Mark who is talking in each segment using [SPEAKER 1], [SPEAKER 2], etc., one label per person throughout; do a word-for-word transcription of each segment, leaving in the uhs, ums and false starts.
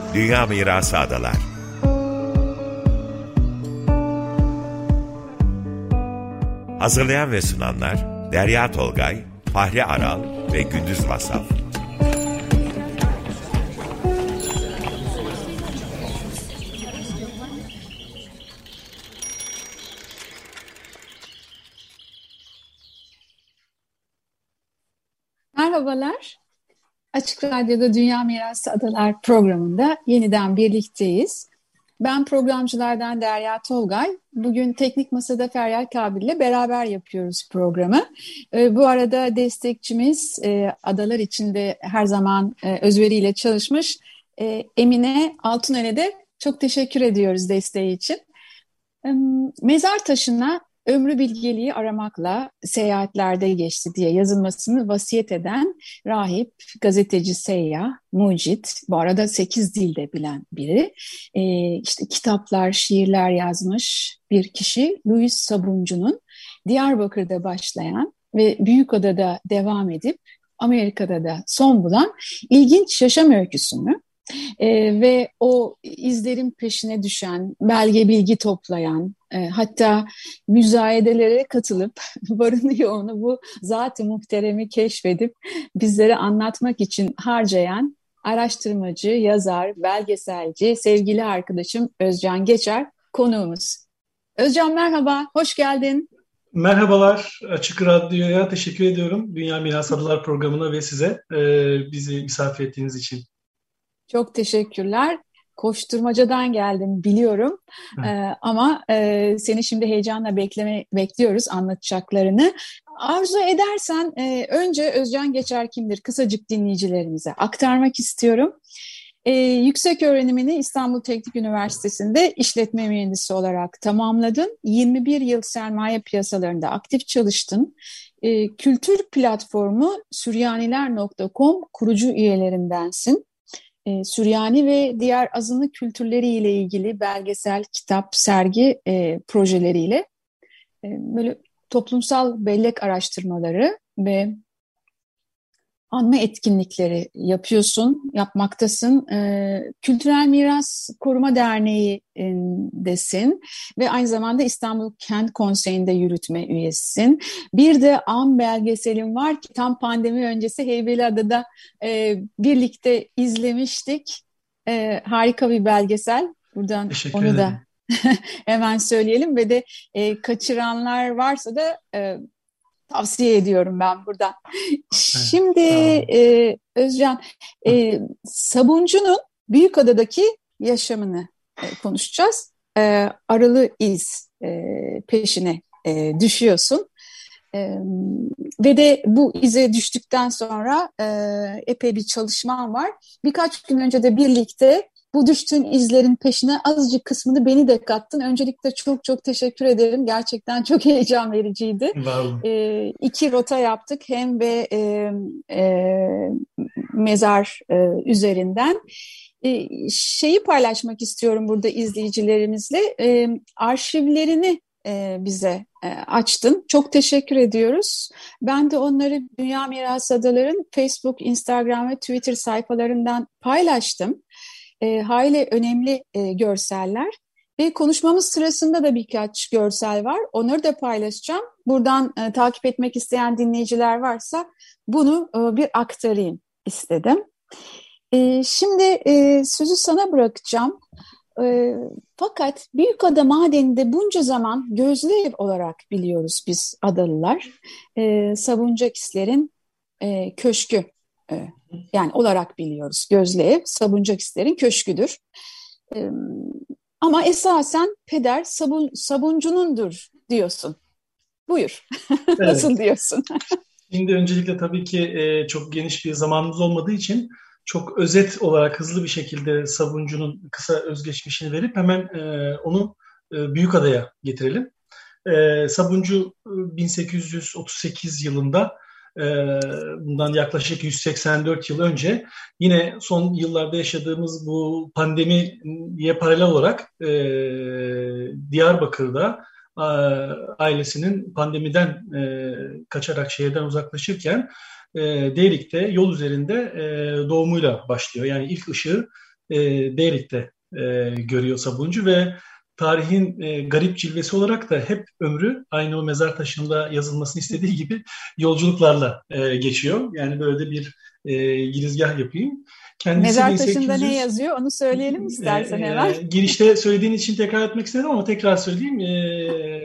[SPEAKER 1] Dünya Mirası Adalar. Hazırlayan ve sunanlar Derya Tolgay, Fahri Aral ve Gündüz Masal.
[SPEAKER 2] Merhabalar. Açık Radyo'da Dünya Mirası Adalar programında yeniden birlikteyiz. Ben programcılardan Derya Tolgay. Bugün Teknik Masa'da Feryal Kabil ile beraber yapıyoruz programı. E, bu arada destekçimiz e, adalar içinde her zaman e, özveriyle çalışmış e, Emine Altunel'e de çok teşekkür ediyoruz desteği için. E, mezar taşına ömrü bilgeliği aramakla seyahatlerde geçti diye yazılmasını vasiyet eden rahip, gazeteci, seyyah, mucit, bu arada sekiz dilde bilen biri. Ee, işte kitaplar, şiirler yazmış bir kişi Louis Sabuncu'nun Diyarbakır'da başlayan ve Büyükada'da devam edip Amerika'da da son bulan ilginç yaşam öyküsünü Ee, ve o izlerin peşine düşen, belge bilgi toplayan, e, hatta müzayedelere katılıp varını yoğunu bu zat-ı muhteremi keşfedip bizlere anlatmak için harcayan araştırmacı, yazar, belgeselci, sevgili arkadaşım Özcan Geçer konuğumuz. Özcan merhaba, hoş geldin.
[SPEAKER 3] Merhabalar, Açık Radyo'ya teşekkür ediyorum. Dünya Mirası Adalar programına ve size e, bizi misafir ettiğiniz için.
[SPEAKER 2] Çok teşekkürler. Koşturmacadan geldim biliyorum ee, ama e, seni şimdi heyecanla bekleme bekliyoruz anlatacaklarını. Arzu edersen e, önce Özcan Geçer kimdir? Kısacık dinleyicilerimize aktarmak istiyorum. E, yüksek öğrenimini İstanbul Teknik Üniversitesi'nde işletme mühendisi olarak tamamladın. yirmi bir yıl sermaye piyasalarında aktif çalıştın. E, kültür platformu Süryaniler nokta com kurucu üyelerindensin. E, Süryani ve diğer azınlık kültürleriyle ilgili belgesel, kitap, sergi e, projeleriyle e, böyle toplumsal bellek araştırmaları ve anma etkinlikleri yapıyorsun, yapmaktasın. E, Kültürel Miras Koruma Derneği'ndesin ve aynı zamanda İstanbul Kent Konseyi'nde yürütme üyesisin. Bir de an belgeselin var ki tam pandemi öncesi Heybeliada'da e, birlikte izlemiştik. E, harika bir belgesel. Buradan
[SPEAKER 3] Teşekkür
[SPEAKER 2] onu
[SPEAKER 3] ederim.
[SPEAKER 2] da hemen söyleyelim ve de e, kaçıranlar varsa da e, tavsiye ediyorum ben buradan. Şimdi e, Özcan, e, Sabuncu'nun Büyükada'daki yaşamını e, konuşacağız. E, Arılı iz e, peşine e, düşüyorsun. E, ve de bu ize düştükten sonra e, epey bir çalışman var. Birkaç gün önce de birlikte bu düştüğün izlerin peşine azıcık kısmını beni de kattın. Öncelikle çok çok teşekkür ederim. Gerçekten çok heyecan vericiydi. E, iki rota yaptık. Hem de e, e, mezar e, üzerinden. E, şeyi paylaşmak istiyorum burada izleyicilerimizle. E, arşivlerini e, bize e, açtın. Çok teşekkür ediyoruz. Ben de onları Dünya Mirası Adaları'nın Facebook, Instagram ve Twitter sayfalarından paylaştım. E, hayli önemli e, görseller ve konuşmamız sırasında da birkaç görsel var. Onları da paylaşacağım. Buradan e, takip etmek isteyen dinleyiciler varsa bunu e, bir aktarayım istedim. E, şimdi e, sözü sana bırakacağım. E, fakat Büyükada Madeni'nde bunca zaman gözlü ev olarak biliyoruz biz adalılar. E, Sabuncakisler'in e, köşkü. E, Yani olarak biliyoruz. Gözlü ev Sabuncakisler'in köşküdür. Ee, ama esasen peder sabun, Sabuncunundur diyorsun. Buyur. Nasıl
[SPEAKER 3] Evet.
[SPEAKER 2] diyorsun?
[SPEAKER 3] Şimdi öncelikle tabii ki e, çok geniş bir zamanımız olmadığı için çok özet olarak hızlı bir şekilde Sabuncu'nun kısa özgeçmişini verip hemen e, onu e, Büyükada'ya getirelim. E, Sabuncu bin sekiz yüz otuz sekiz yılında bundan yaklaşık yüz seksen dört yıl önce yine son yıllarda yaşadığımız bu pandemiye paralel olarak e, Diyarbakır'da e, ailesinin pandemiden e, kaçarak şehirden uzaklaşırken e, Deyrik'te yol üzerinde e, doğumuyla başlıyor. Yani ilk ışığı e, Berit'te e, görüyor Sabuncu ve tarihin e, garip cilvesi olarak da hep ömrü aynı o mezar taşında yazılmasını istediği gibi yolculuklarla e, geçiyor. Yani böyle bir e, girizgah yapayım.
[SPEAKER 2] Kendisi mezar taşında bin sekiz yüz, ne yazıyor onu söyleyelim istersen e, hemen.
[SPEAKER 3] E, girişte söylediğin için tekrar etmek istedim ama tekrar söyleyeyim. E,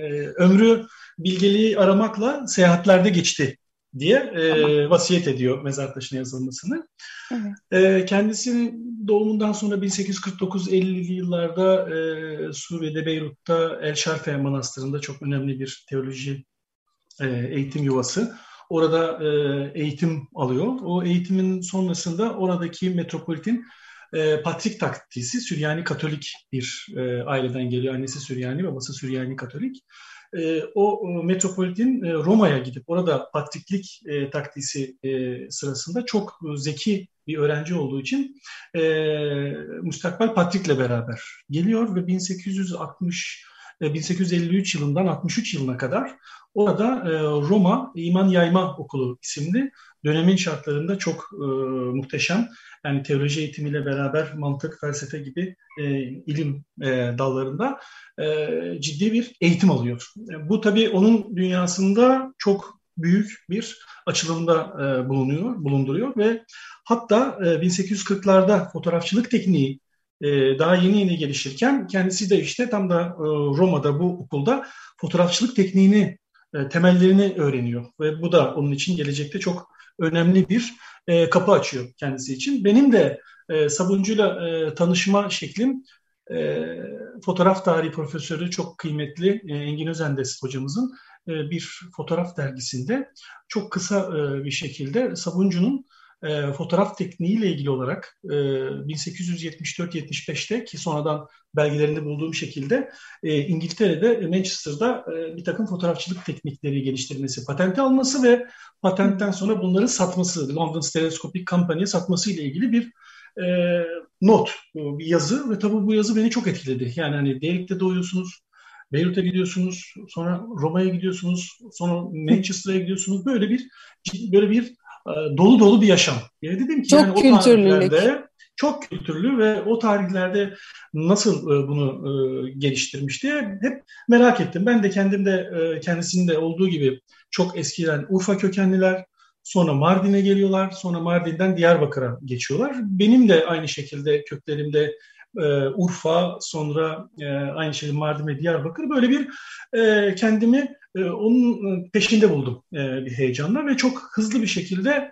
[SPEAKER 3] ömrü bilgeliği aramakla seyahatlerde geçti diye e, vasiyet ediyor mezar taşına yazılmasını. Evet. E, kendisinin doğumundan sonra bin sekiz yüz kırk dokuz ellili yıllarda e, Suriye'de Beyrut'ta El Şarfe Manastırı'nda çok önemli bir teoloji e, eğitim yuvası. Orada e, eğitim alıyor. O eğitimin sonrasında oradaki metropolitin e, Patrik Taktisi, Süryani Katolik bir e, aileden geliyor. Annesi Süryani, babası Süryani Katolik. E, o metropolitin e, Roma'ya gidip orada patriklik e, takdisi e, sırasında çok zeki bir öğrenci olduğu için e, müstakbel patrikle beraber geliyor ve bin sekiz yüz altmış bin sekiz yüz elli üç yılından altmış üç yılına kadar orada e, Roma İman Yayma Okulu isimli dönemin şartlarında çok e, muhteşem, yani teoloji eğitimiyle beraber mantık, felsefe gibi e, ilim e, dallarında e, ciddi bir eğitim alıyor. E, bu tabii onun dünyasında çok büyük bir açılımda e, bulunuyor, bulunduruyor ve hatta e, bin sekiz yüz kırklarda fotoğrafçılık tekniği e, daha yeni yeni gelişirken kendisi de işte tam da e, Roma'da bu okulda fotoğrafçılık tekniğini, e, temellerini öğreniyor ve bu da onun için gelecekte çok önemli bir e, kapı açıyor kendisi için. Benim de e, Sabuncu'yla e, tanışma şeklim e, fotoğraf tarihi profesörü çok kıymetli e, Engin Özendes hocamızın e, bir fotoğraf dergisinde çok kısa e, bir şekilde Sabuncu'nun e, fotoğraf tekniğiyle ilgili olarak e, bin sekiz yüz yetmiş dört yetmiş beşte ki sonradan belgelerinde bulduğum şekilde e, İngiltere'de, Manchester'da e, bir takım fotoğrafçılık teknikleri geliştirmesi, patente alması ve patentten sonra bunları satması, London Stereoscopic Company'ye satması ile ilgili bir e, not, bir yazı ve tabii bu yazı beni çok etkiledi. Yani hani Beyrut'te doğuyorsunuz, Beyrut'a gidiyorsunuz, sonra Roma'ya gidiyorsunuz, sonra Manchester'a gidiyorsunuz. Böyle bir böyle bir e, dolu dolu bir yaşam. Yani dedim ki
[SPEAKER 2] çok
[SPEAKER 3] yani
[SPEAKER 2] kültürlülük.
[SPEAKER 3] O tarihlerde çok kültürlü ve o tarihlerde nasıl e, bunu e, geliştirmiş diye hep merak ettim. Ben de kendimde e, kendisinde olduğu gibi çok eskiden Urfa kökenliler, sonra Mardin'e geliyorlar, sonra Mardin'den Diyarbakır'a geçiyorlar. Benim de aynı şekilde köklerimde e, Urfa, sonra e, aynı şekilde Mardin ve Diyarbakır. Böyle bir e, kendimi e, onun peşinde buldum e, bir heyecanla ve çok hızlı bir şekilde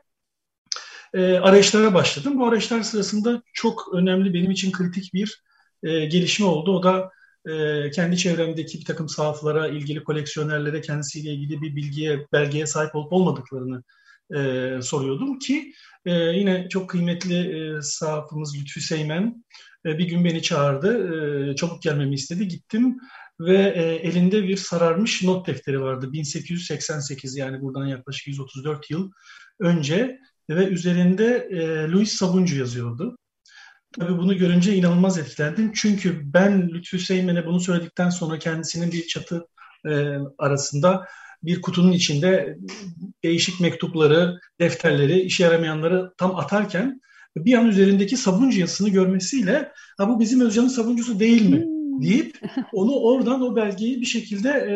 [SPEAKER 3] e, arayışlara başladım. Bu arayışlar sırasında çok önemli, benim için kritik bir e, gelişme oldu. O da e, kendi çevremdeki bir takım sahaflara, ilgili koleksiyonerlere kendisiyle ilgili bir bilgiye, belgeye sahip olup olmadıklarını e, soruyordum ki e, yine çok kıymetli e, sahafımız Lütfü Seymen e, bir gün beni çağırdı. E, çabuk gelmemi istedi. Gittim ve e, elinde bir sararmış not defteri vardı. bin sekiz yüz seksen sekiz, yani buradan yaklaşık yüz otuz dört yıl önce ve üzerinde e, Louis Sabuncu yazıyordu. Tabii bunu görünce inanılmaz etkilendim. Çünkü ben Lütfü Seymen'e bunu söyledikten sonra kendisinin bir çatı e, arasında bir kutunun içinde değişik mektupları, defterleri, işe yaramayanları tam atarken bir an üzerindeki Sabuncu yazısını görmesiyle ha bu bizim Özcan'ın Sabuncusu değil mi deyip onu oradan, o belgeyi bir şekilde e,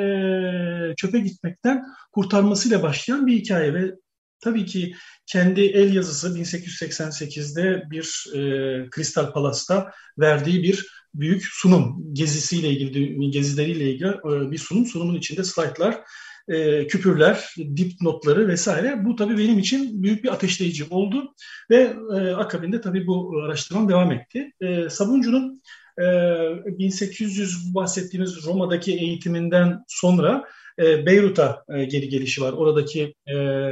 [SPEAKER 3] çöpe gitmekten kurtarmasıyla başlayan bir hikaye ve tabii ki kendi el yazısı bin sekiz yüz seksen sekizde bir e, Crystal Palace'ta verdiği bir büyük sunum, gezisiyle ilgili, gezileriyle ilgili e, bir sunum. Sunumun içinde slaytlar, e, küpürler, dipnotları vesaire. Bu tabii benim için büyük bir ateşleyici oldu ve e, akabinde tabii bu araştırmam devam etti. E, Sabuncu'nun e, bin sekiz yüz bahsettiğimiz Roma'daki eğitiminden sonra e, Beyrut'a e, geri gelişi var. Oradaki e,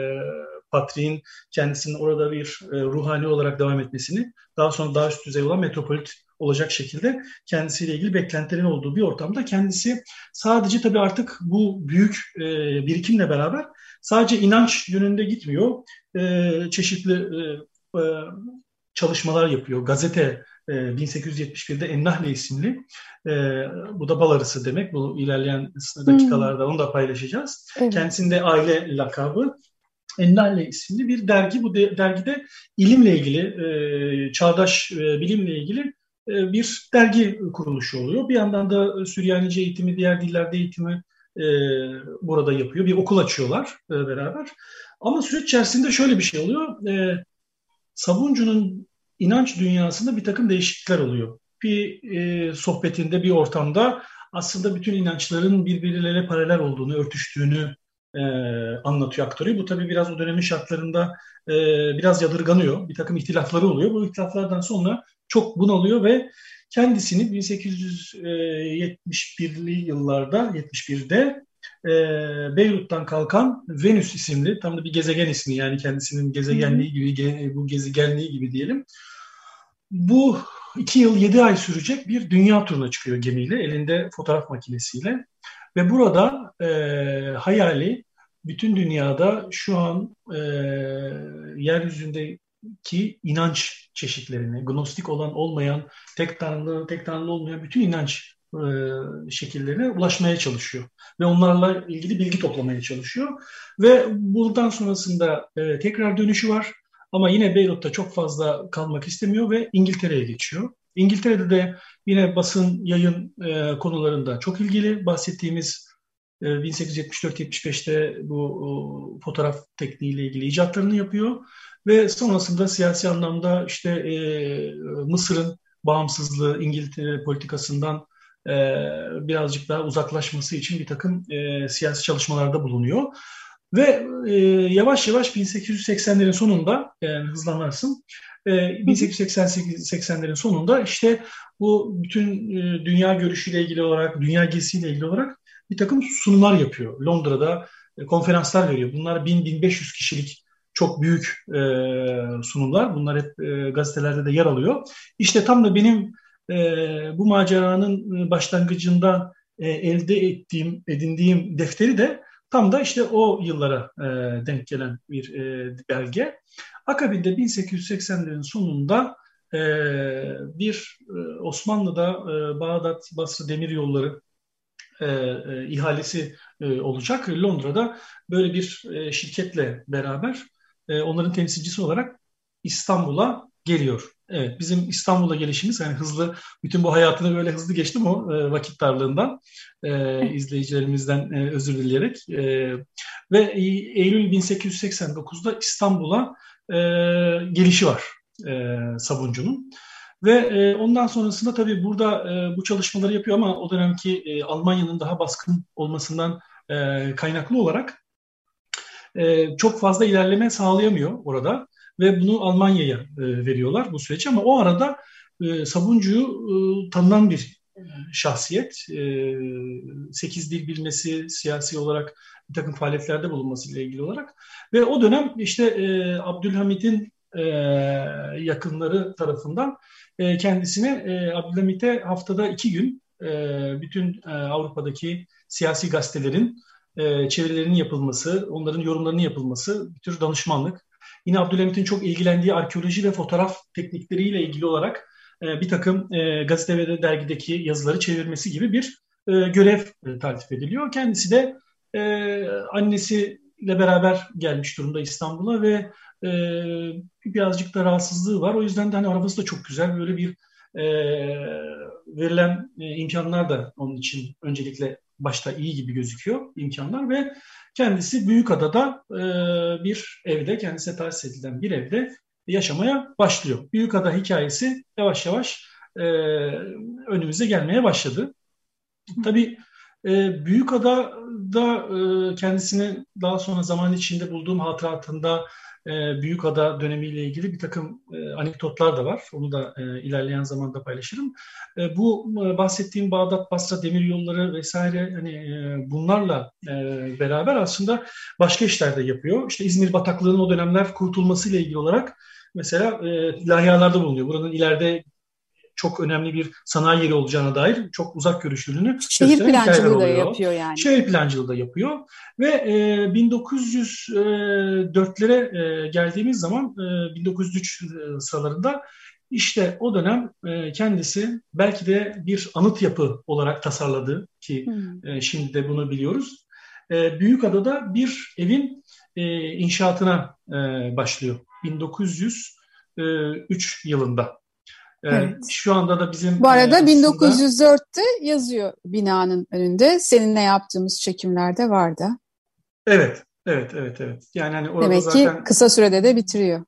[SPEAKER 3] Patriğin kendisinin orada bir e, ruhani olarak devam etmesini, daha sonra daha üst düzey olan metropolit olacak şekilde kendisiyle ilgili beklentilerin olduğu bir ortamda kendisi sadece tabii artık bu büyük e, birikimle beraber sadece inanç yönünde gitmiyor. E, çeşitli e, e, çalışmalar yapıyor. Gazete e, bin sekiz yüz yetmiş birde Ennahle isimli, e, bu da bal arısı demek. Bu ilerleyen dakikalarda hmm. onu da paylaşacağız. Evet. Kendisinde aile lakabı. Ennahle isimli bir dergi. Bu de, dergide ilimle ilgili, e, çağdaş e, bilimle ilgili e, bir dergi kuruluşu oluyor. Bir yandan da Süryanice eğitimi, diğer dillerde eğitimi e, burada yapıyor. Bir okul açıyorlar e, beraber. Ama süreç içerisinde şöyle bir şey oluyor. E, Sabuncu'nun inanç dünyasında bir takım değişiklikler oluyor. Bir e, sohbetinde, bir ortamda aslında bütün inançların birbirleriyle paralel olduğunu, örtüştüğünü e, anlatıyor, aktarıyor. Bu tabii biraz o dönemin şartlarında e, biraz yadırganıyor. Bir takım ihtilafları oluyor. Bu ihtilaflardan sonra çok bunalıyor ve kendisini bin sekiz yüz yetmiş birli yıllarda, yetmiş birde e, Beyrut'tan kalkan Venüs isimli, tam da bir gezegen ismi, yani kendisinin gezegenliği gibi, bu gezegenliği gibi diyelim. Bu iki yıl yedi ay sürecek bir dünya turuna çıkıyor gemiyle, elinde fotoğraf makinesiyle. Ve burada e, hayali bütün dünyada şu an e, yeryüzündeki inanç çeşitlerini, gnostik olan olmayan, tek tanrılı, tek tanrılı olmayan bütün inanç e, şekillerine ulaşmaya çalışıyor. Ve onlarla ilgili bilgi toplamaya çalışıyor. Ve buradan sonrasında e, tekrar dönüşü var. Ama yine Beyrut'ta çok fazla kalmak istemiyor ve İngiltere'ye geçiyor. İngiltere'de de yine basın, yayın e, konularında çok ilgili. Bahsettiğimiz e, bin sekiz yüz yetmiş dört yetmiş beşte bu o, fotoğraf tekniğiyle ilgili icatlarını yapıyor. Ve sonrasında siyasi anlamda işte e, Mısır'ın bağımsızlığı, İngiltere politikasından e, birazcık daha uzaklaşması için bir takım e, siyasi çalışmalarda bulunuyor. Ve e, yavaş yavaş bin sekiz yüz seksenlerin sonunda, yani hızlanırsın, e, bin sekiz yüz seksenlerin sonunda işte bu bütün e, dünya görüşüyle ilgili olarak, dünya gezisiyle ilgili olarak bir takım sunumlar yapıyor. Londra'da e, konferanslar veriyor. Bunlar bin bin beş yüz kişilik çok büyük e, sunumlar. Bunlar hep e, gazetelerde de yer alıyor. İşte tam da benim e, bu maceranın başlangıcında e, elde ettiğim, edindiğim defteri de tam da işte o yıllara e, denk gelen bir e, belge. Akabinde bin sekiz yüz seksenlerin sonunda e, bir e, Osmanlı'da e, Bağdat Basra Demiryolları e, e, ihalesi e, olacak. Londra'da böyle bir e, şirketle beraber e, onların temsilcisi olarak İstanbul'a geliyor. Evet, bizim İstanbul'a gelişimiz yani hızlı, bütün bu hayatını böyle hızlı geçtim o e, vakit darlığından e, izleyicilerimizden e, özür dileyerek e, ve Eylül bin sekiz yüz seksen dokuzda İstanbul'a e, gelişi var e, Sabuncu'nun. Ve e, ondan sonrasında tabii burada e, bu çalışmaları yapıyor ama o dönemki e, Almanya'nın daha baskın olmasından e, kaynaklı olarak e, çok fazla ilerleme sağlayamıyor orada. Ve bunu Almanya'ya e, veriyorlar bu süreç ama o arada e, Sabuncu'yu e, tanınan bir e, şahsiyet. E, sekiz dil bilmesi, siyasi olarak bir takım faaliyetlerde bulunması ile ilgili olarak. Ve o dönem işte e, Abdülhamit'in e, yakınları tarafından e, kendisine e, Abdülhamit'e haftada iki gün e, bütün e, Avrupa'daki siyasi gazetelerin e, çevirilerinin yapılması, onların yorumlarının yapılması, bir tür danışmanlık. Yine Abdülhamit'in çok ilgilendiği arkeoloji ve fotoğraf teknikleriyle ilgili olarak e, bir takım e, gazete ve dergideki yazıları çevirmesi gibi bir e, görev e, taltif ediliyor. Kendisi de e, annesiyle beraber gelmiş durumda İstanbul'a ve e, birazcık da rahatsızlığı var. O yüzden de hani arabası da çok güzel. Böyle bir e, verilen e, imkanlar da onun için öncelikle başta iyi gibi gözüküyor imkanlar ve kendisi Büyükada'da e, bir evde, kendisine tahsis edilen bir evde yaşamaya başlıyor. Büyükada hikayesi yavaş yavaş e, önümüze gelmeye başladı. Tabii e, Büyükada'da e, kendisini daha sonra zaman içinde bulduğum hatıratında e, Büyükada dönemiyle ilgili bir takım e, anekdotlar da var. Onu da e, ilerleyen zamanda paylaşırım. E, bu e, bahsettiğim Bağdat, Basra demiryolları vesaire hani e, bunlarla e, beraber aslında başka işler de yapıyor. İşte İzmir bataklığının o dönemler kurtulmasıyla ilgili olarak mesela e, lahyalarda bulunuyor. Buranın ileride çok önemli bir sanayi yeri olacağına dair çok uzak görüşlülüğünü
[SPEAKER 2] şehir plancılığı da yapıyor yani.
[SPEAKER 3] Şehir plancılığı da yapıyor ve e, bin dokuz yüz dörtlere e, geldiğimiz zaman e, bin dokuz yüz üç sıralarında işte o dönem e, kendisi belki de bir anıt yapı olarak tasarladı ki hmm. e, şimdi de bunu biliyoruz. E, Büyükada'da bir evin e, inşaatına e, başlıyor bin dokuz yüz üç yılında.
[SPEAKER 2] Evet.
[SPEAKER 3] Şu anda da bizim
[SPEAKER 2] Bu arada
[SPEAKER 3] aslında...
[SPEAKER 2] bin dokuz yüz dörtte yazıyor binanın önünde. Seninle yaptığımız çekimlerde vardı.
[SPEAKER 3] Evet, evet, evet, evet. Yani hani orada
[SPEAKER 2] demek
[SPEAKER 3] zaten
[SPEAKER 2] ki kısa sürede de bitiriyor.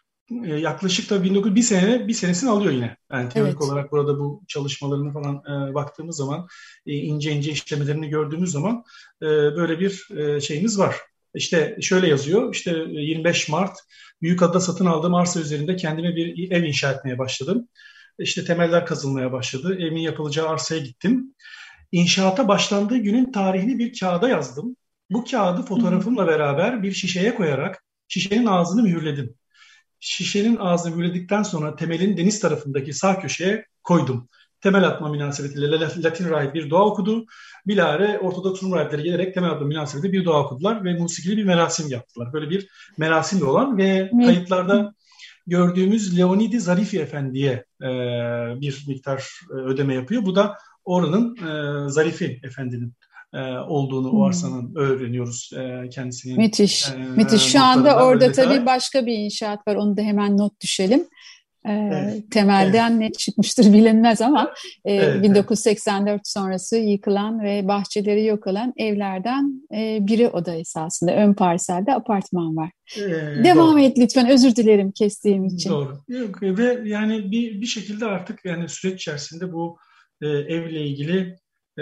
[SPEAKER 3] Yaklaşık da bin dokuz bir sene bir senesini alıyor yine. Yani teorik
[SPEAKER 2] Evet.
[SPEAKER 3] olarak burada bu çalışmalarını falan e, baktığımız zaman e, ince ince işlemelerini gördüğümüz zaman e, böyle bir e, şeyimiz var. İşte şöyle yazıyor. İşte yirmi beş Mart Büyükada'da satın aldığım arsa üzerinde kendime bir ev inşa etmeye başladım. İşte temeller kazılmaya başladı. Evin yapılacağı arsaya gittim. İnşaata başlandığı günün tarihini bir kağıda yazdım. Bu kağıdı fotoğrafımla beraber bir şişeye koyarak şişenin ağzını mühürledim. Şişenin ağzını mühürledikten sonra temelin deniz tarafındaki sağ köşeye koydum. Temel atma münasebetiyle Latin rahip bir dua okudu. Bilahare Ortodoks Rum rahipleri gelerek temel atma münasebetiyle bir dua okudular ve musikili bir merasim yaptılar. Böyle bir merasim de olan ve kayıtlarda gördüğümüz Leonidi Zarifi Efendi'ye e, bir miktar e, ödeme yapıyor. Bu da oranın e, Zarifi Efendi'nin e, olduğunu o arsanın öğreniyoruz e, kendisinin.
[SPEAKER 2] Müthiş,
[SPEAKER 3] E,
[SPEAKER 2] müthiş. Şu anda orada tabii
[SPEAKER 3] detay.
[SPEAKER 2] başka bir inşaat var. Onu da hemen not düşelim. E,
[SPEAKER 3] Evet,
[SPEAKER 2] temelden
[SPEAKER 3] evet.
[SPEAKER 2] ne çıkmıştır bilinmez ama e,
[SPEAKER 3] Evet,
[SPEAKER 2] bin dokuz yüz seksen dört sonrası yıkılan ve bahçeleri yok olan evlerden e, biri o da esasında. Ön parselde apartman var.
[SPEAKER 3] Ee,
[SPEAKER 2] Devam
[SPEAKER 3] doğru.
[SPEAKER 2] et lütfen, özür dilerim kestiğim için.
[SPEAKER 3] Doğru. Yok, ve yani bir bir şekilde artık yani süreç içerisinde bu e, evle ilgili e,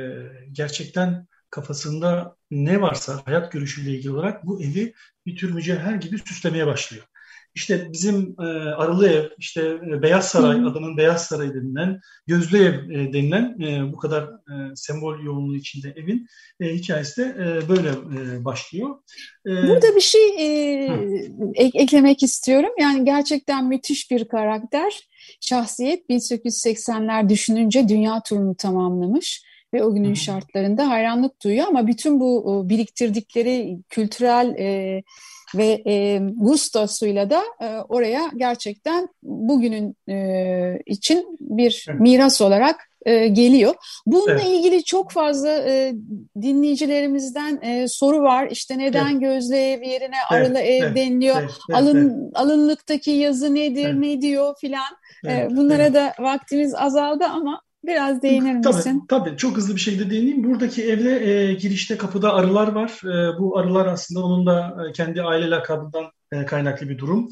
[SPEAKER 3] gerçekten kafasında ne varsa hayat görüşüyle ilgili olarak bu evi bir tür mücevher gibi süslemeye başlıyor. İşte bizim e, Arılı Ev, işte e, Beyaz Saray,
[SPEAKER 2] Hı.
[SPEAKER 3] adının Beyaz Saray denilen, Gözlü Ev e, denilen e, bu kadar e, sembol yoğunluğu içinde evin e, hikayesi de e, böyle e, başlıyor. E,
[SPEAKER 2] Burada bir şey e, ek- eklemek istiyorum. Yani gerçekten müthiş bir karakter. Şahsiyet bin sekiz yüz seksenler düşününce dünya turunu tamamlamış ve o günün
[SPEAKER 3] hı.
[SPEAKER 2] şartlarında hayranlık duyuyor ama bütün bu o, biriktirdikleri kültürel e, ve e, gustosuyla da e, oraya gerçekten bugünün e, için bir
[SPEAKER 3] Evet.
[SPEAKER 2] miras olarak e, geliyor. Bununla
[SPEAKER 3] Evet.
[SPEAKER 2] ilgili çok fazla e, dinleyicilerimizden e, soru var. İşte neden
[SPEAKER 3] Evet.
[SPEAKER 2] Gözlü Ev yerine
[SPEAKER 3] Evet,
[SPEAKER 2] Arılı Ev
[SPEAKER 3] evet,
[SPEAKER 2] deniliyor?
[SPEAKER 3] evet, evet,
[SPEAKER 2] Alın,
[SPEAKER 3] evet,
[SPEAKER 2] alınlıktaki yazı nedir,
[SPEAKER 3] evet,
[SPEAKER 2] ne diyor filan. E,
[SPEAKER 3] evet,
[SPEAKER 2] bunlara
[SPEAKER 3] evet.
[SPEAKER 2] da vaktimiz azaldı ama biraz değinir
[SPEAKER 3] Tabii,
[SPEAKER 2] misin?
[SPEAKER 3] tabii. Çok hızlı bir şekilde değineyim. Buradaki evde e, girişte kapıda arılar var. E, bu arılar aslında onun da e, kendi aile lakabından e, kaynaklı bir durum.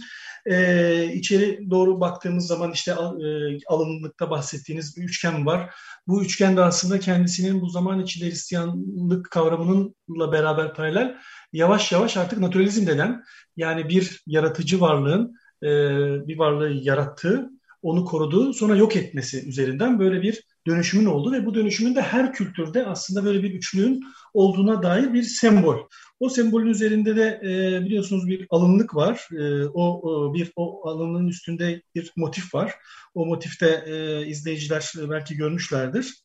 [SPEAKER 3] E, içeri doğru baktığımız zaman işte e, alınlıkta bahsettiğiniz bir üçgen var. Bu üçgen de aslında kendisinin bu zaman içinde Hristiyanlık kavramınınla beraber paralel yavaş yavaş artık naturalizm denen, yani bir yaratıcı varlığın e, bir varlığı yarattığı, onu koruduğu, sonra yok etmesi üzerinden böyle bir dönüşümün olduğu ve bu dönüşümün de her kültürde aslında böyle bir üçlüğün olduğuna dair bir sembol. O sembolün üzerinde de e, biliyorsunuz bir alınlık var. E, o, o bir o alınlığın üstünde bir motif var. O motifte e, izleyiciler belki görmüşlerdir.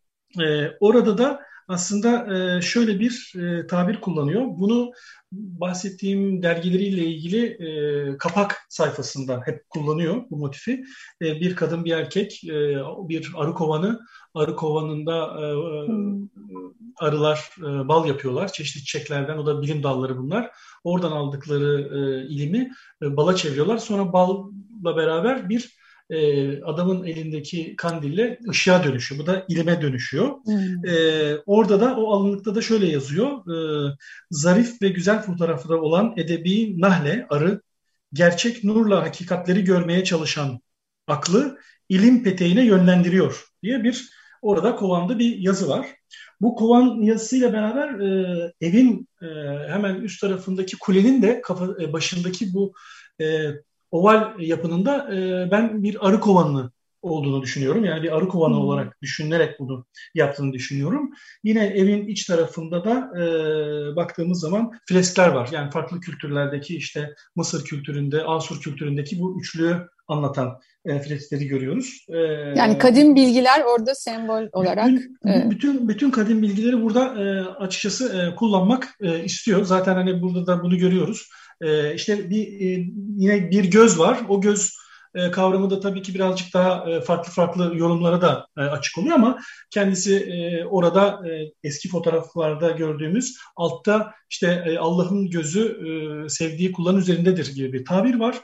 [SPEAKER 3] E, orada da aslında e, şöyle bir e, tabir kullanıyor. Bunu bahsettiğim dergileriyle ilgili e, kapak sayfasında hep kullanıyor bu motifi. E, bir kadın, bir erkek, e, bir arı kovanı, arı kovanında e,
[SPEAKER 2] Hmm.
[SPEAKER 3] arılar e, bal yapıyorlar. Çeşitli çiçeklerden, o da bilim dalları bunlar. Oradan aldıkları e, ilimi e, bala çeviriyorlar. Sonra balla beraber bir e, adamın elindeki kandille ışığa dönüşüyor. Bu da ilime dönüşüyor.
[SPEAKER 2] Hmm.
[SPEAKER 3] E, orada da o alınlıkta da şöyle yazıyor. E, zarif ve güzel fotoğrafları olan edebi nahle, arı, gerçek nurla hakikatleri görmeye çalışan aklı ilim peteğine yönlendiriyor diye bir orada kovanda bir yazı var. Bu kovan yazısıyla beraber e, evin e, hemen üst tarafındaki kulenin de kafa, e, başındaki bu e, oval yapının da e, ben bir arı kovanı olduğunu düşünüyorum. Yani bir arı kovanı
[SPEAKER 2] Hmm.
[SPEAKER 3] olarak düşünülerek bunu yaptığını düşünüyorum. Yine evin iç tarafında da e, baktığımız zaman freskler var. Yani farklı kültürlerdeki, işte Mısır kültüründe, Asur kültüründeki bu üçlüyü anlatan e, freskleri görüyoruz. E,
[SPEAKER 2] Yani kadim bilgiler orada sembol olarak.
[SPEAKER 3] bütün, bütün bütün kadim bilgileri burada e, açıkçası e, kullanmak e, istiyor. Zaten hani burada da bunu görüyoruz. E, işte bir e, yine bir göz var. O göz e, kavramı da tabii ki birazcık daha e, farklı farklı yorumlara da e, açık oluyor ama kendisi e, orada e, eski fotoğraflarda gördüğümüz altta işte e, Allah'ın gözü e, sevdiği kulların üzerindedir gibi bir tabir var.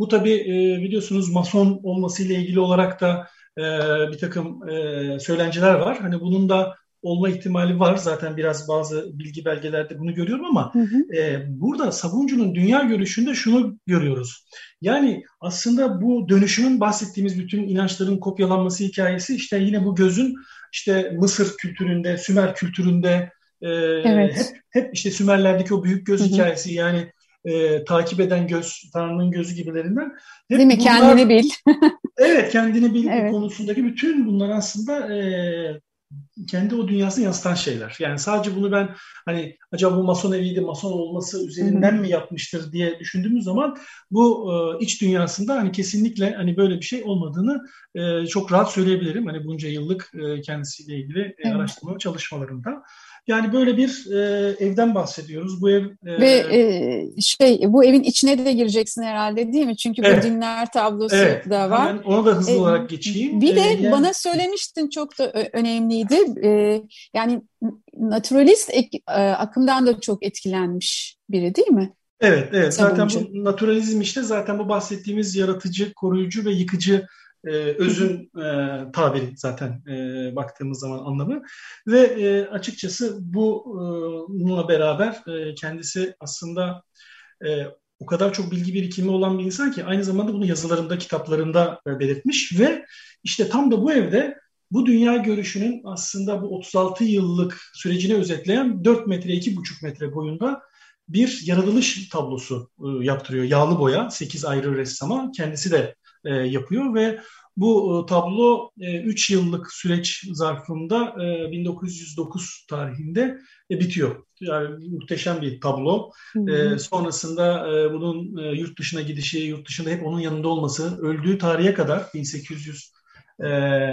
[SPEAKER 3] Bu tabii e, biliyorsunuz Mason olmasıyla ilgili olarak da e, bir takım e, söylenceler var. Hani bunun da olma ihtimali var. Zaten biraz bazı bilgi belgelerde bunu görüyorum ama
[SPEAKER 2] Hı hı.
[SPEAKER 3] e, burada Sabuncu'nun dünya görüşünde şunu görüyoruz. Yani aslında bu dönüşümün bahsettiğimiz bütün inançların kopyalanması hikayesi işte yine bu gözün işte Mısır kültüründe, Sümer kültüründe e, hep
[SPEAKER 2] Evet.
[SPEAKER 3] hep işte Sümerlerdeki o büyük
[SPEAKER 2] Hı
[SPEAKER 3] göz
[SPEAKER 2] hı.
[SPEAKER 3] hikayesi yani e, takip eden göz, Tanrı'nın gözü gibilerinden.
[SPEAKER 2] Değil
[SPEAKER 3] Hep
[SPEAKER 2] mi?
[SPEAKER 3] bunlar
[SPEAKER 2] Kendini bil.
[SPEAKER 3] evet kendini bil
[SPEAKER 2] Evet.
[SPEAKER 3] konusundaki bütün bunlar aslında e, kendi o dünyasını yansıtan şeyler. Yani sadece bunu ben hani acaba bu mason eviydi, mason olması
[SPEAKER 2] Hı hı.
[SPEAKER 3] üzerinden mi yapmıştır diye düşündüğümüz zaman bu e, iç dünyasında hani kesinlikle hani böyle bir şey olmadığını e, çok rahat söyleyebilirim. Hani bunca yıllık e, kendisiyle ilgili e,
[SPEAKER 2] Evet.
[SPEAKER 3] araştırma çalışmalarımda. Yani böyle bir e, evden bahsediyoruz. Bu ev
[SPEAKER 2] Ve
[SPEAKER 3] e,
[SPEAKER 2] e, şey bu evin içine de gireceksin herhalde değil mi? Çünkü bu
[SPEAKER 3] evet,
[SPEAKER 2] dinler tablosu
[SPEAKER 3] evet.
[SPEAKER 2] da var.
[SPEAKER 3] Hemen ona da hızlı
[SPEAKER 2] E,
[SPEAKER 3] olarak geçeyim.
[SPEAKER 2] Bir
[SPEAKER 3] E,
[SPEAKER 2] de
[SPEAKER 3] yani
[SPEAKER 2] bana söylemiştin çok da ö- önemliydi. E, yani naturalist ek- e, akımdan da çok etkilenmiş biri değil mi?
[SPEAKER 3] evet, evet. Zaten
[SPEAKER 2] Sabuncu.
[SPEAKER 3] bu naturalizm işte zaten bu bahsettiğimiz yaratıcı, koruyucu ve yıkıcı e,
[SPEAKER 2] Hı hı.
[SPEAKER 3] özün e, tabiri zaten e, baktığımız zaman anlamı. Ve e, açıkçası bu e, bununla beraber e, kendisi aslında e, o kadar çok bilgi birikimi olan bir insan ki aynı zamanda bunu yazılarında, kitaplarında e, belirtmiş ve işte tam da bu evde bu dünya görüşünün aslında bu otuz altı yıllık sürecini özetleyen dört metre, iki buçuk metre boyunda bir yaratılış tablosu e, yaptırıyor. Yağlı boya, sekiz ayrı ressama kendisi de e, yapıyor ve bu e, tablo üç yıllık süreç zarfında e, bin dokuz yüz dokuz tarihinde e, bitiyor. Yani muhteşem bir tablo.
[SPEAKER 2] Hı
[SPEAKER 3] E,
[SPEAKER 2] hı.
[SPEAKER 3] sonrasında e, bunun e, yurt dışına gidişi, yurt dışında hep onun yanında olması, öldüğü tarihe kadar bin sekiz yüz e,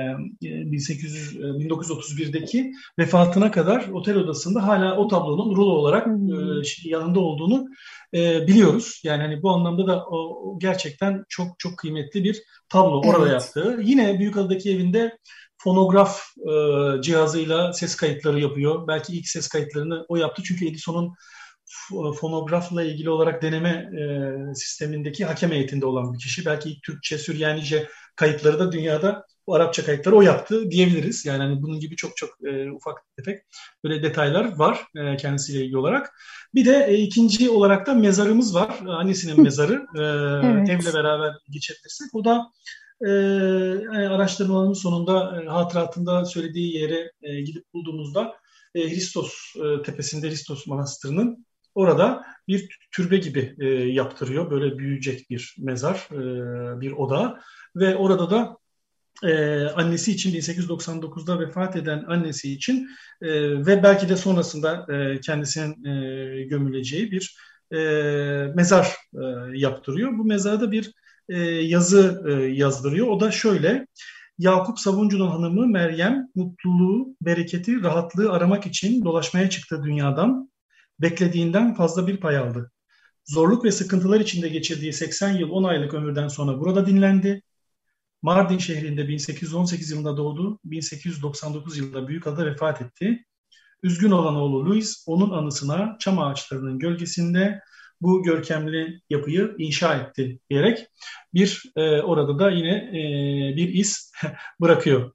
[SPEAKER 3] bin sekiz yüz e, bin dokuz yüz otuz birdeki vefatına kadar otel odasında hala o tablonun rulo
[SPEAKER 2] Hı
[SPEAKER 3] olarak
[SPEAKER 2] hı.
[SPEAKER 3] e, yanında olduğunu e, biliyoruz. Yani hani bu anlamda da o, o gerçekten çok çok kıymetli bir tablo orada
[SPEAKER 2] Evet.
[SPEAKER 3] yaptığı. Yine Büyükada'daki evinde fonograf e, cihazıyla ses kayıtları yapıyor. Belki ilk ses kayıtlarını o yaptı çünkü Edison'un fonografla ilgili olarak deneme e, sistemindeki hakem heyetinde olan bir kişi. Belki ilk Türkçe, Süryanice kayıtları da dünyada bu Arapça kayıtları o yaptı diyebiliriz. Yani hani bunun gibi çok çok e, ufak tefek böyle detaylar var e, kendisiyle ilgili olarak. Bir de e, ikinci olarak da mezarımız var. Annesinin mezarı. E, evle
[SPEAKER 2] Evet.
[SPEAKER 3] beraber geçebilirsek. O da e, yani araştırmaların sonunda e, hatıratında söylediği yere e, gidip bulduğumuzda e, Hristos e, tepesinde Hristos Manastırı'nın orada bir türbe gibi e, yaptırıyor. Böyle büyüyecek bir mezar, e, bir oda ve orada da e, annesi için bin sekiz yüz doksan dokuzda vefat eden annesi için e, ve belki de sonrasında e, kendisinin e, gömüleceği bir e, mezar e, yaptırıyor. Bu mezarda bir e, yazı e, yazdırıyor. O da şöyle: Yakup Sabuncu'nun hanımı Meryem mutluluğu, bereketi, rahatlığı aramak için dolaşmaya çıktı dünyadan. Beklediğinden fazla bir pay aldı. Zorluk ve sıkıntılar içinde geçirdiği seksen yıl on aylık ömürden sonra burada dinlendi. Mardin şehrinde bin sekiz yüz on sekiz yılında doğdu, bin sekiz yüz doksan dokuz yılında Büyükada'da vefat etti. Üzgün olan oğlu Louis, onun anısına çam ağaçlarının gölgesinde bu görkemli yapıyı inşa etti diyerek bir e, orada da yine e, bir iz bırakıyor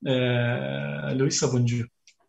[SPEAKER 3] e, Louis Sabuncu.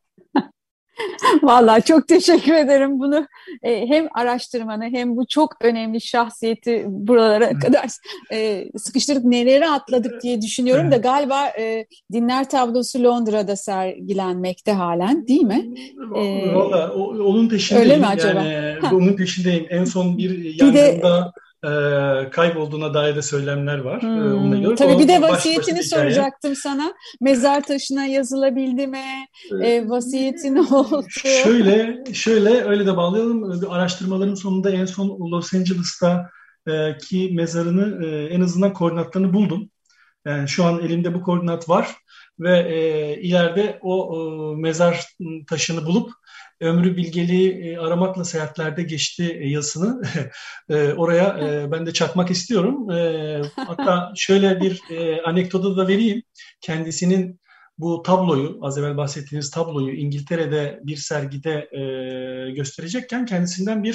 [SPEAKER 2] Vallahi çok teşekkür ederim bunu e, hem araştırmanı hem bu çok önemli şahsiyeti buralara kadar e, sıkıştırıp neleri atladık diye düşünüyorum da galiba e, Dinler tablosu Londra'da sergilenmekte halen değil mi? E,
[SPEAKER 3] Valla onun
[SPEAKER 2] Öyle mi
[SPEAKER 3] peşindeyim.
[SPEAKER 2] acaba?
[SPEAKER 3] Yani
[SPEAKER 2] Ha,
[SPEAKER 3] bunun peşindeyim. En son bir
[SPEAKER 2] bir de
[SPEAKER 3] yangında e, kaybolduğuna dair de söylemler var. E, onunla
[SPEAKER 2] hmm,
[SPEAKER 3] ilgili.
[SPEAKER 2] tabii bir de
[SPEAKER 3] O baş başka
[SPEAKER 2] vasiyetini
[SPEAKER 3] bir hikaye.
[SPEAKER 2] soracaktım sana. Mezar taşına yazılabildi mi?
[SPEAKER 3] E,
[SPEAKER 2] E, vasiyeti ne oldu?
[SPEAKER 3] şöyle, şöyle öyle de bağlayalım. Bir araştırmaların sonunda en son Los Angeles'ta e, ki mezarını e, en azından koordinatlarını buldum. Yani şu an elimde bu koordinat var ve e, ileride o e, mezar taşını bulup ömrü bilgeliği e, aramakla seyahatlerde geçti e, yazısını e, oraya e, ben de çakmak istiyorum. E, hatta şöyle bir e, anekdotu da vereyim. Kendisinin bu tabloyu, az evvel bahsettiğiniz tabloyu İngiltere'de bir sergide e, gösterecekken kendisinden bir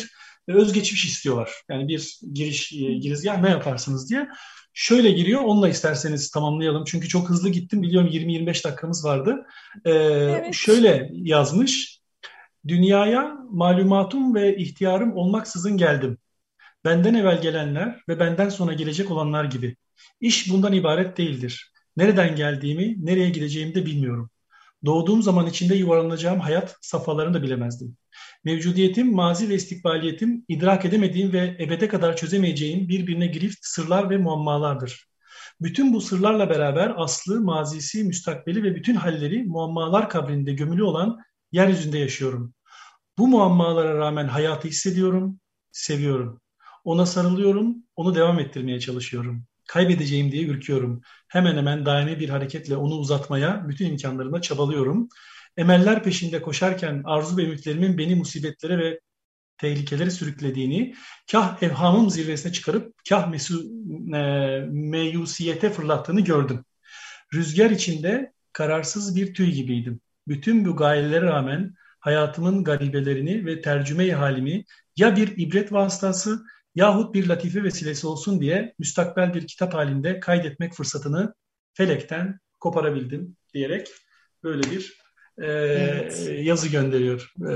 [SPEAKER 3] e, özgeçmiş istiyorlar. Yani bir giriş, e, girizgah ne yaparsınız diye. Şöyle giriyor, onunla isterseniz tamamlayalım. Çünkü çok hızlı gittim, biliyorum yirmi yirmi beş dakikamız vardı. Ee,
[SPEAKER 2] Evet.
[SPEAKER 3] şöyle yazmış, dünyaya malumatım ve ihtiyarım olmaksızın geldim. Benden evvel gelenler ve benden sonra gelecek olanlar gibi. İş bundan ibaret değildir. Nereden geldiğimi, nereye gideceğimi de bilmiyorum. Doğduğum zaman içinde yuvarlanacağım hayat safhalarını da bilemezdim. Mevcudiyetim, mazi ve istikbaliyetim, idrak edemediğim ve ebede kadar çözemeyeceğim birbirine girift sırlar ve muammalardır. Bütün bu sırlarla beraber aslı, mazisi, müstakbeli ve bütün halleri muammalar kabrinde gömülü olan yeryüzünde yaşıyorum. Bu muammalara rağmen hayatı hissediyorum, seviyorum. Ona sarılıyorum, onu devam ettirmeye çalışıyorum. Kaybedeceğim diye ürküyorum. Hemen hemen daimi bir hareketle onu uzatmaya bütün imkanlarımla çabalıyorum. Emeller peşinde koşarken arzu ve ümitlerimin beni musibetlere ve tehlikelere sürüklediğini, kah evhamım zirvesine çıkarıp kah mesu, e, meyusiyete fırlattığını gördüm. Rüzgar içinde kararsız bir tüy gibiydim. Bütün bu gayelere rağmen hayatımın garibelerini ve tercüme-i halimi ya bir ibret vasıtası yahut bir latife vesilesi olsun diye müstakbel bir kitap halinde kaydetmek fırsatını felekten koparabildim diyerek böyle bir e,
[SPEAKER 2] Evet.
[SPEAKER 3] yazı gönderiyor. E,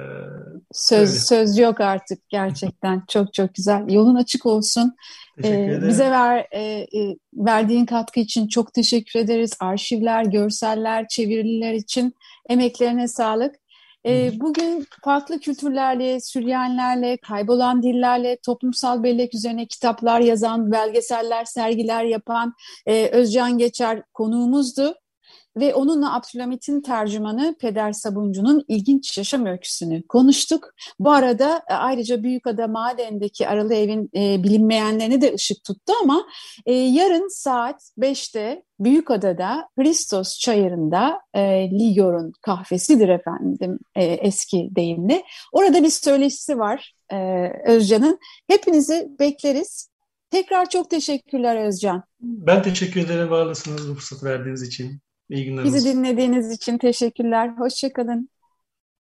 [SPEAKER 2] Söz
[SPEAKER 3] öyle.
[SPEAKER 2] söz yok artık gerçekten. Çok çok güzel. Yolun açık olsun.
[SPEAKER 3] Teşekkür
[SPEAKER 2] Ee,
[SPEAKER 3] ederim.
[SPEAKER 2] bize ver e, e, verdiğin katkı için çok teşekkür ederiz. Arşivler, görseller, çeviriler için emeklerine sağlık. Ee, bugün farklı kültürlerle, Süryanilerle, kaybolan dillerle, toplumsal bellek üzerine kitaplar yazan, belgeseller, sergiler yapan e, Özcan Geçer konuğumuzdu. Ve onunla Abdülhamit'in tercümanı Peder Sabuncu'nun ilginç yaşam öyküsünü konuştuk. Bu arada e, ayrıca Büyükada Maden'deki Aralı Ev'in e, bilinmeyenlerine de ışık tuttu ama e, yarın saat beşte Büyükada'da Hristos Çayırı'nda e, Ligor'un kahvesidir efendim e, eski deyimle. Orada bir söyleşisi var e, Özcan'ın. Hepinizi bekleriz. Tekrar çok teşekkürler Özcan.
[SPEAKER 3] Ben teşekkür ederim, var olasınız bu fırsatı verdiğiniz için. İyi günler
[SPEAKER 2] Bizi
[SPEAKER 3] olsun.
[SPEAKER 2] dinlediğiniz için teşekkürler. Hoşça kalın.